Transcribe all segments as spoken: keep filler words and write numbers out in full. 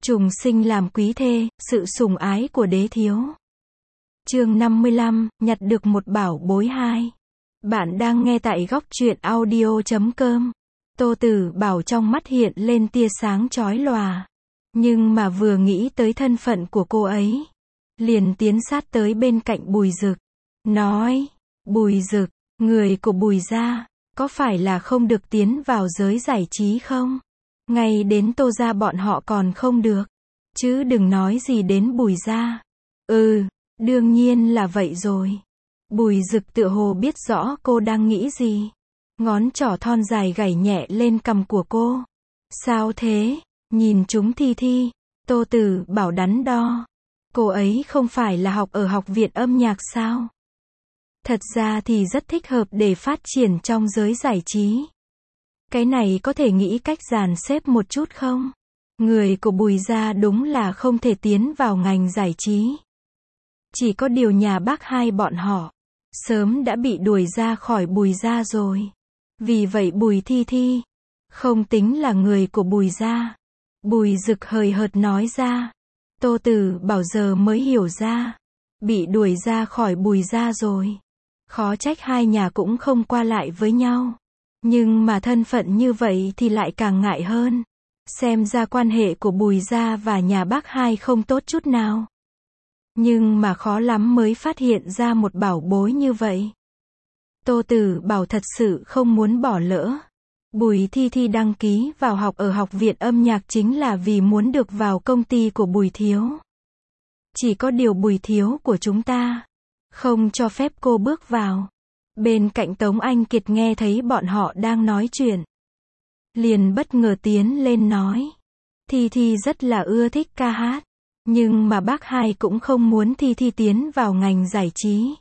Trùng sinh làm quý thê, sự sủng ái của đế thiếu. Chương năm mươi lăm, nhặt được một bảo bối hai. Bạn đang nghe tại góc truyện audio chấm com. Tô Tử Bảo trong mắt hiện lên tia sáng chói lòa. Nhưng mà vừa nghĩ tới thân phận của cô ấy, liền tiến sát tới bên cạnh Bùi Dực. Nói, Bùi Dực, người của Bùi gia, có phải là không được tiến vào giới giải trí không? Ngay đến Tô gia bọn họ còn không được. Chứ đừng nói gì đến Bùi gia. Ừ, đương nhiên là vậy rồi. Bùi Dực tựa hồ biết rõ cô đang nghĩ gì. Ngón trỏ thon dài gảy nhẹ lên cằm của cô. Sao thế? Nhìn chúng Thi Thi. Tô Tử Bảo đắn đo. Cô ấy không phải là học ở học viện âm nhạc sao? Thật ra thì rất thích hợp để phát triển trong giới giải trí. Cái này có thể nghĩ cách dàn xếp một chút không? Người của Bùi gia đúng là không thể tiến vào ngành giải trí. Chỉ có điều nhà bác hai bọn họ sớm đã bị đuổi ra khỏi Bùi gia rồi. Vì vậy Bùi Thi Thi không tính là người của Bùi gia. Bùi Dực hời hợt nói ra. Tô Tử Bảo giờ mới hiểu ra. Bị đuổi ra khỏi Bùi gia rồi. Khó trách hai nhà cũng không qua lại với nhau. Nhưng mà thân phận như vậy thì lại càng ngại hơn. Xem ra quan hệ của Bùi gia và nhà bác hai không tốt chút nào. Nhưng mà khó lắm mới phát hiện ra một bảo bối như vậy. Tô Tử Bảo thật sự không muốn bỏ lỡ. Bùi Thi Thi đăng ký vào học ở học viện âm nhạc chính là vì muốn được vào công ty của Bùi Thiếu. Chỉ có điều Bùi Thiếu của chúng ta không cho phép cô bước vào. Bên cạnh Tống Anh Kiệt nghe thấy bọn họ đang nói chuyện, liền bất ngờ tiến lên nói. Thi Thi rất là ưa thích ca hát. Nhưng mà bác hai cũng không muốn Thi Thi tiến vào ngành giải trí.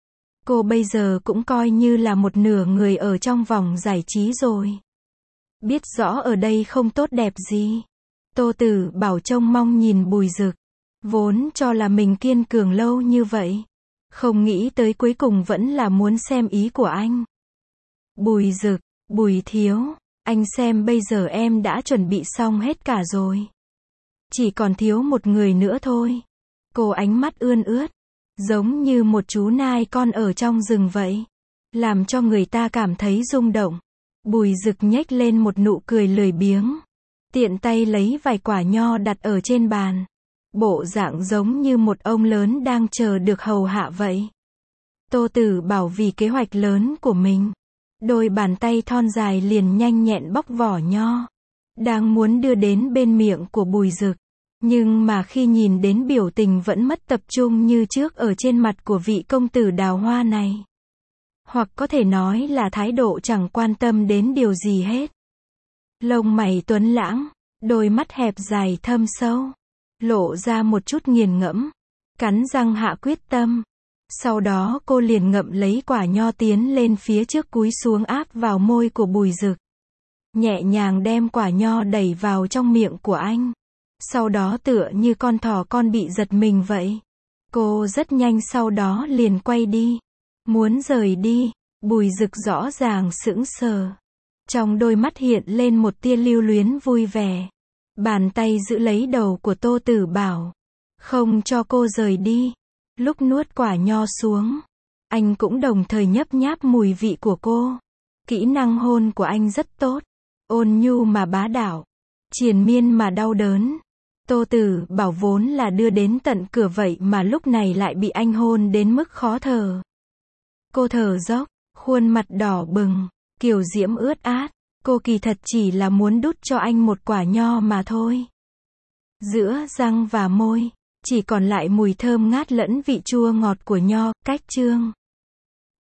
Cô bây giờ cũng coi như là một nửa người ở trong vòng giải trí rồi. Biết rõ ở đây không tốt đẹp gì. Tô Tử Bảo trông mong nhìn Bùi Dực. Vốn cho là mình kiên cường lâu như vậy. Không nghĩ tới cuối cùng vẫn là muốn xem ý của anh. Bùi Dực, Bùi Thiếu, anh xem bây giờ em đã chuẩn bị xong hết cả rồi. Chỉ còn thiếu một người nữa thôi. Cô ánh mắt ươn ướt, giống như một chú nai con ở trong rừng vậy. Làm cho người ta cảm thấy rung động. Bùi Dực nhếch lên một nụ cười lười biếng. Tiện tay lấy vài quả nho đặt ở trên bàn. Bộ dạng giống như một ông lớn đang chờ được hầu hạ vậy. Tô Tử Bảo vì kế hoạch lớn của mình. Đôi bàn tay thon dài liền nhanh nhẹn bóc vỏ nho. Đang muốn đưa đến bên miệng của Bùi Dực. Nhưng mà khi nhìn đến biểu tình vẫn mất tập trung như trước ở trên mặt của vị công tử đào hoa này. Hoặc có thể nói là thái độ chẳng quan tâm đến điều gì hết. Lông mày tuấn lãng, đôi mắt hẹp dài thâm sâu, lộ ra một chút nghiền ngẫm, cắn răng hạ quyết tâm. Sau đó cô liền ngậm lấy quả nho tiến lên phía trước cúi xuống áp vào môi của Bùi Dực. Nhẹ nhàng đem quả nho đẩy vào trong miệng của anh. Sau đó tựa như con thỏ con bị giật mình vậy. Cô rất nhanh sau đó liền quay đi. Muốn rời đi. Bùi Dực rõ ràng sững sờ. Trong đôi mắt hiện lên một tia lưu luyến vui vẻ. Bàn tay giữ lấy đầu của Tô Tử Bảo. Không cho cô rời đi. Lúc nuốt quả nho xuống, anh cũng đồng thời nhấp nháp mùi vị của cô. Kỹ năng hôn của anh rất tốt. Ôn nhu mà bá đạo. Triền miên mà đau đớn. Tô Tử Bảo vốn là đưa đến tận cửa vậy mà lúc này lại bị anh hôn đến mức khó thở. Cô thở dốc, khuôn mặt đỏ bừng, kiều diễm ướt át. Cô kỳ thật chỉ là muốn đút cho anh một quả nho mà thôi. Giữa răng và môi, chỉ còn lại mùi thơm ngát lẫn vị chua ngọt của nho. Cách chương